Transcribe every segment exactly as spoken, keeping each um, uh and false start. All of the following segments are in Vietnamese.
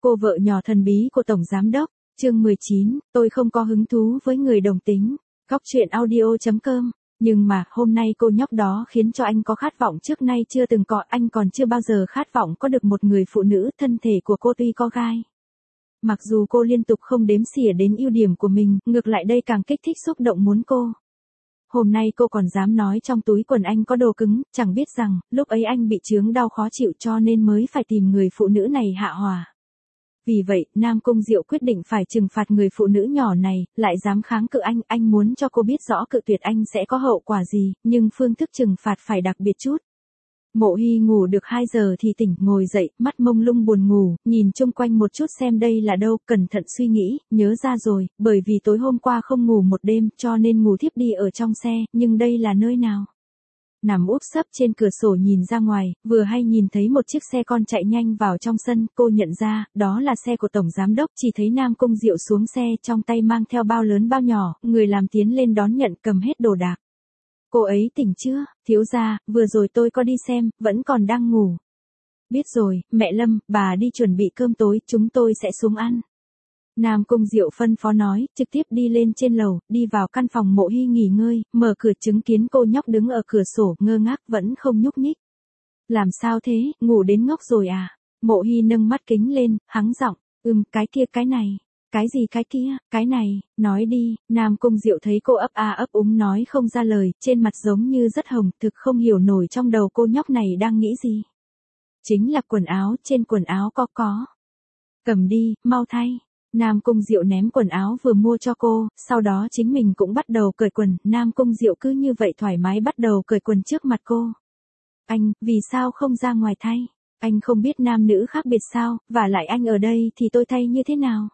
Cô vợ nhỏ thần bí của Tổng Giám Đốc, chương mười chín, tôi không có hứng thú với người đồng tính. Góc truyện audio chấm com. Nhưng mà, hôm nay cô nhóc đó khiến cho anh có khát vọng trước nay chưa từng có, anh còn chưa bao giờ khát vọng có được một người phụ nữ, thân thể của cô tuy có gai. Mặc dù cô liên tục không đếm xỉa đến ưu điểm của mình, ngược lại đây càng kích thích xúc động muốn cô. Hôm nay cô còn dám nói trong túi quần anh có đồ cứng, chẳng biết rằng, lúc ấy anh bị chướng đau khó chịu cho nên mới phải tìm người phụ nữ này hạ hòa. Vì vậy, Nam Cung Diệu quyết định phải trừng phạt người phụ nữ nhỏ này, lại dám kháng cự anh, anh muốn cho cô biết rõ cự tuyệt anh sẽ có hậu quả gì, nhưng phương thức trừng phạt phải đặc biệt chút. Mộ Hy ngủ được hai giờ thì tỉnh, ngồi dậy, mắt mông lung buồn ngủ, nhìn chung quanh một chút xem đây là đâu, cẩn thận suy nghĩ, nhớ ra rồi, bởi vì tối hôm qua không ngủ một đêm cho nên ngủ thiếp đi ở trong xe, nhưng đây là nơi nào? Nằm úp sấp trên cửa sổ nhìn ra ngoài, vừa hay nhìn thấy một chiếc xe con chạy nhanh vào trong sân, cô nhận ra, đó là xe của Tổng Giám Đốc, chỉ thấy Nam Cung Diệu xuống xe, trong tay mang theo bao lớn bao nhỏ, người làm tiến lên đón nhận cầm hết đồ đạc. Cô ấy tỉnh chưa, thiếu gia, vừa rồi tôi có đi xem, vẫn còn đang ngủ. Biết rồi, mẹ Lâm, bà đi chuẩn bị cơm tối, chúng tôi sẽ xuống ăn. Nam Cung Diệu phân phó nói, trực tiếp đi lên trên lầu, đi vào căn phòng Mộ Hy nghỉ ngơi, mở cửa chứng kiến cô nhóc đứng ở cửa sổ, ngơ ngác vẫn không nhúc nhích. Làm sao thế, ngủ đến ngốc rồi à? Mộ Hy nâng mắt kính lên, hắng giọng, ừm, cái kia cái này. Cái gì cái kia, cái này, nói đi. Nam Cung Diệu thấy cô ấp a ấp úng nói không ra lời, trên mặt giống như rất hồng, thực không hiểu nổi trong đầu cô nhóc này đang nghĩ gì. Chính là quần áo, trên quần áo có có. Cầm đi, mau thay. Nam Cung Diệu ném quần áo vừa mua cho cô, sau đó chính mình cũng bắt đầu cởi quần, Nam Cung Diệu cứ như vậy thoải mái bắt đầu cởi quần trước mặt cô. Anh, vì sao không ra ngoài thay? Anh không biết nam nữ khác biệt sao, và lại anh ở đây thì tôi thay như thế nào?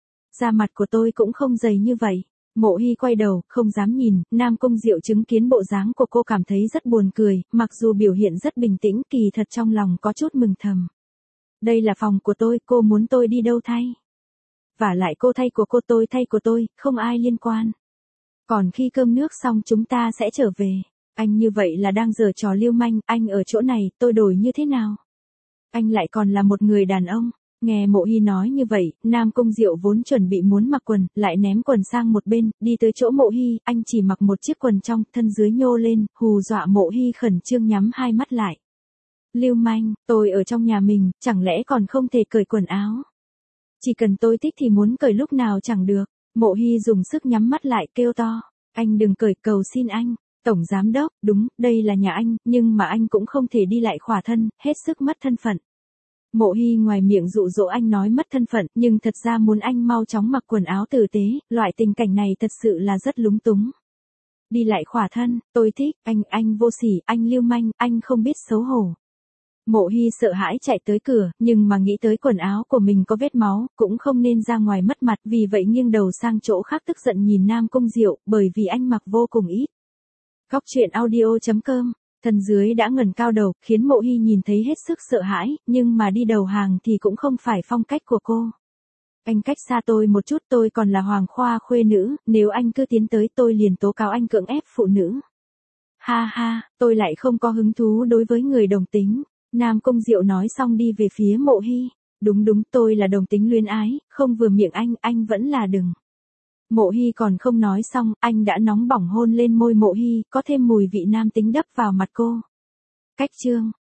Da mặt của tôi cũng không dày như vậy. Mộ Hy quay đầu, không dám nhìn, Nam Cung Diệu chứng kiến bộ dáng của cô cảm thấy rất buồn cười, mặc dù biểu hiện rất bình tĩnh, kỳ thật trong lòng có chút mừng thầm. Đây là phòng của tôi, cô muốn tôi đi đâu thay? Và lại cô thay của cô tôi thay của tôi, không ai liên quan. Còn khi cơm nước xong chúng ta sẽ trở về. Anh như vậy là đang giở trò lưu manh, anh ở chỗ này, tôi đổi như thế nào? Anh lại còn là một người đàn ông. Nghe Mộ Hy nói như vậy, Nam Cung Diệu vốn chuẩn bị muốn mặc quần, lại ném quần sang một bên, đi tới chỗ Mộ Hy, anh chỉ mặc một chiếc quần trong, thân dưới nhô lên, hù dọa Mộ Hy khẩn trương nhắm hai mắt lại. Lưu manh, tôi ở trong nhà mình, chẳng lẽ còn không thể cởi quần áo? Chỉ cần tôi thích thì muốn cởi lúc nào chẳng được. Mộ Hy dùng sức nhắm mắt lại kêu to. Anh đừng cởi, cầu xin anh. Tổng Giám Đốc, đúng, đây là nhà anh, nhưng mà anh cũng không thể đi lại khỏa thân, hết sức mất thân phận. Mộ Hy ngoài miệng dụ dỗ anh nói mất thân phận, nhưng thật ra muốn anh mau chóng mặc quần áo tử tế, loại tình cảnh này thật sự là rất lúng túng. Đi lại khỏa thân, tôi thích, anh, anh vô sỉ, anh lưu manh, anh không biết xấu hổ. Mộ Hy sợ hãi chạy tới cửa, nhưng mà nghĩ tới quần áo của mình có vết máu, cũng không nên ra ngoài mất mặt, vì vậy nghiêng đầu sang chỗ khác tức giận nhìn Nam Cung Diệu, bởi vì anh mặc vô cùng ít. Góc truyện audio chấm com. Thân dưới đã ngẩng cao đầu, khiến Mộ Hy nhìn thấy hết sức sợ hãi, nhưng mà đi đầu hàng thì cũng không phải phong cách của cô. Anh cách xa tôi một chút, tôi còn là Hoàng Khoa khuê nữ, nếu anh cứ tiến tới tôi liền tố cáo anh cưỡng ép phụ nữ. Ha ha, tôi lại không có hứng thú đối với người đồng tính. Nam Cung Diệu nói xong đi về phía Mộ Hy. Đúng đúng, tôi là đồng tính luyến ái, không vừa miệng anh, anh vẫn là đừng. Mộ Hy còn không nói xong, anh đã nóng bỏng hôn lên môi Mộ Hy, có thêm mùi vị nam tính đắp vào mặt cô. Cách chương.